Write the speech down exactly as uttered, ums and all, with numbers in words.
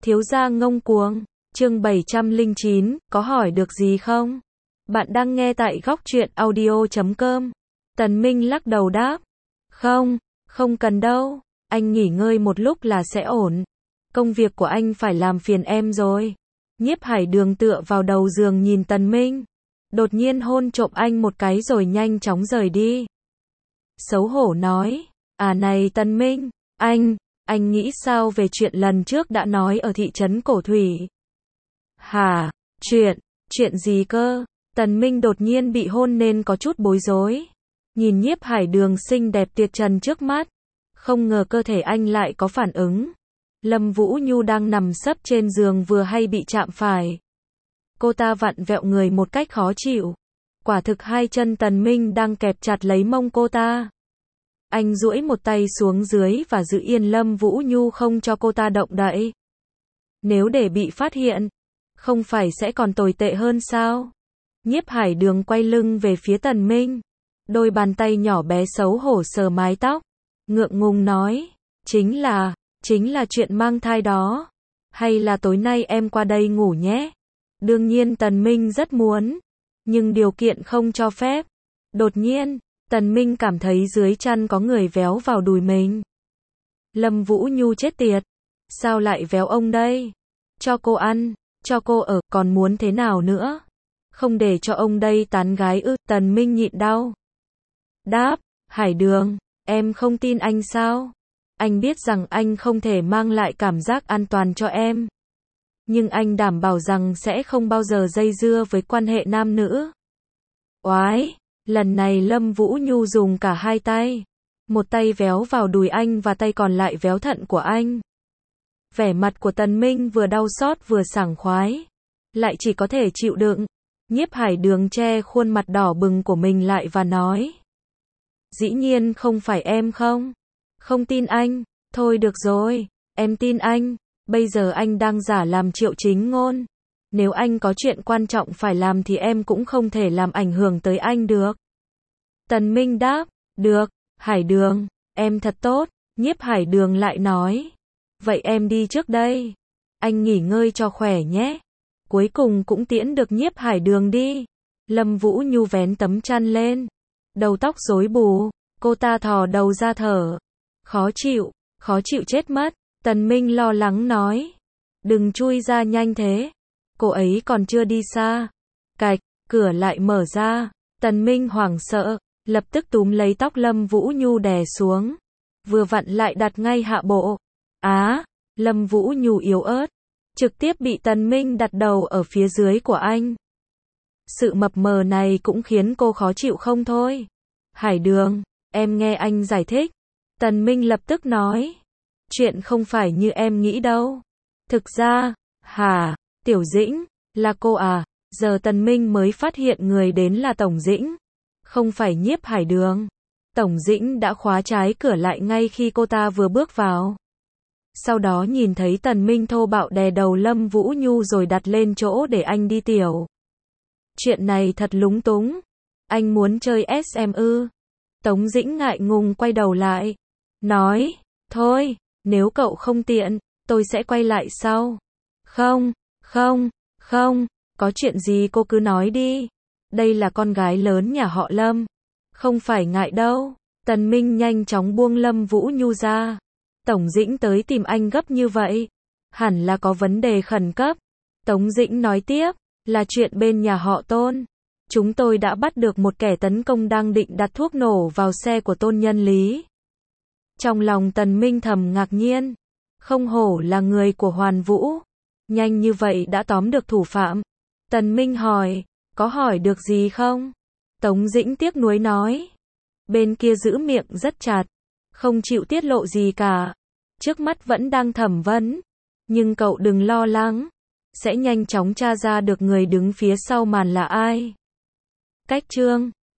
Thiếu gia ngông cuồng, chương bảy trăm lẻ chín, có hỏi được gì không? Bạn đang nghe tại góc truyện audio chấm com. Tần Minh lắc đầu đáp. Không, không cần đâu, anh nghỉ ngơi một lúc là sẽ ổn. Công việc của anh phải làm phiền em rồi. Nhiếp Hải Đường tựa vào đầu giường nhìn Tần Minh. Đột nhiên hôn trộm anh một cái rồi nhanh chóng rời đi. Xấu hổ nói, à này Tần Minh, anh, anh nghĩ sao về chuyện lần trước đã nói ở thị trấn Cổ Thủy? Hả, chuyện, chuyện gì cơ? Tần Minh đột nhiên bị hôn nên có chút bối rối. Nhìn Nhiếp Hải Đường xinh đẹp tuyệt trần trước mắt, không ngờ cơ thể anh lại có phản ứng. Lâm Vũ Nhu đang nằm sấp trên giường vừa hay bị chạm phải. Cô ta vặn vẹo người một cách khó chịu. Quả thực hai chân Tần Minh đang kẹp chặt lấy mông cô ta. Anh duỗi một tay xuống dưới và giữ yên Lâm Vũ Nhu không cho cô ta động đậy. Nếu để bị phát hiện, không phải sẽ còn tồi tệ hơn sao? Nhiếp Hải Đường quay lưng về phía Tần Minh. Đôi bàn tay nhỏ bé xấu hổ sờ mái tóc. Ngượng ngùng nói, chính là, chính là chuyện mang thai đó. Hay là tối nay em qua đây ngủ nhé? Đương nhiên Tần Minh rất muốn, nhưng điều kiện không cho phép. Đột nhiên, Tần Minh cảm thấy dưới chăn có người véo vào đùi mình. Lâm Vũ Nhu chết tiệt. Sao lại véo ông đây? Cho cô ăn, cho cô ở, còn muốn thế nào nữa? Không để cho ông đây tán gái ư? Tần Minh nhịn đau. Đáp, Hải Đường, em không tin anh sao? Anh biết rằng anh không thể mang lại cảm giác an toàn cho em. Nhưng anh đảm bảo rằng sẽ không bao giờ dây dưa với quan hệ nam nữ. Oái! Lần này Lâm Vũ Nhu dùng cả hai tay. Một tay véo vào đùi anh và tay còn lại véo thận của anh. Vẻ mặt của Tần Minh vừa đau xót vừa sảng khoái. Lại chỉ có thể chịu đựng. Nhiếp Hải Đường che khuôn mặt đỏ bừng của mình lại và nói. Dĩ nhiên không phải em không? Không tin anh. Thôi được rồi, em tin anh. Bây giờ anh đang giả làm Triệu Chính Ngôn. Nếu anh có chuyện quan trọng phải làm thì em cũng không thể làm ảnh hưởng tới anh được. Tần Minh đáp, được, Hải Đường, em thật tốt. Nhiếp Hải Đường lại nói, vậy em đi trước đây. Anh nghỉ ngơi cho khỏe nhé. Cuối cùng cũng tiễn được Nhiếp Hải Đường đi. Lâm Vũ Nhu vén tấm chăn lên. Đầu tóc rối bù, cô ta thò đầu ra thở. Khó chịu, khó chịu chết mất. Tần Minh lo lắng nói, đừng chui ra nhanh thế. Cô ấy còn chưa đi xa. Cạch, cửa lại mở ra. Tần Minh hoảng sợ, lập tức túm lấy tóc Lâm Vũ Nhu đè xuống. Vừa vặn lại đặt ngay hạ bộ. Á, Lâm Vũ Nhu yếu ớt, trực tiếp bị Tần Minh đặt đầu ở phía dưới của anh. Sự mập mờ này cũng khiến cô khó chịu không thôi. Hải Đường, em nghe anh giải thích. Tần Minh lập tức nói. Chuyện không phải như em nghĩ đâu. Thực ra, hả, Tiểu Dĩnh, là cô à? Giờ Tần Minh mới phát hiện người đến là Tổng Dĩnh. Không phải Nhiếp Hải Đường. Tổng Dĩnh đã khóa trái cửa lại ngay khi cô ta vừa bước vào. Sau đó nhìn thấy Tần Minh thô bạo đè đầu Lâm Vũ Nhu rồi đặt lên chỗ để anh đi tiểu. Chuyện này thật lúng túng. Anh muốn chơi ét em ư? Tống Dĩnh ngại ngùng quay đầu lại. Nói, thôi, nếu cậu không tiện, tôi sẽ quay lại sau. Không, không, không, có chuyện gì cô cứ nói đi. Đây là con gái lớn nhà họ Lâm. Không phải ngại đâu. Tần Minh nhanh chóng buông Lâm Vũ Nhu ra. Tổng Dĩnh tới tìm anh gấp như vậy. Hẳn là có vấn đề khẩn cấp. Tống Dĩnh nói tiếp, là chuyện bên nhà họ Tôn. Chúng tôi đã bắt được một kẻ tấn công đang định đặt thuốc nổ vào xe của Tôn Nhân Lý. Trong lòng Tần Minh thầm ngạc nhiên. Không hổ là người của Hoàn Vũ. Nhanh như vậy đã tóm được thủ phạm. Tần Minh hỏi, có hỏi được gì không? Tống Dĩnh tiếc nuối nói. Bên kia giữ miệng rất chặt. Không chịu tiết lộ gì cả. Trước mắt vẫn đang thẩm vấn. Nhưng cậu đừng lo lắng. Sẽ nhanh chóng tra ra được người đứng phía sau màn là ai. Cách chương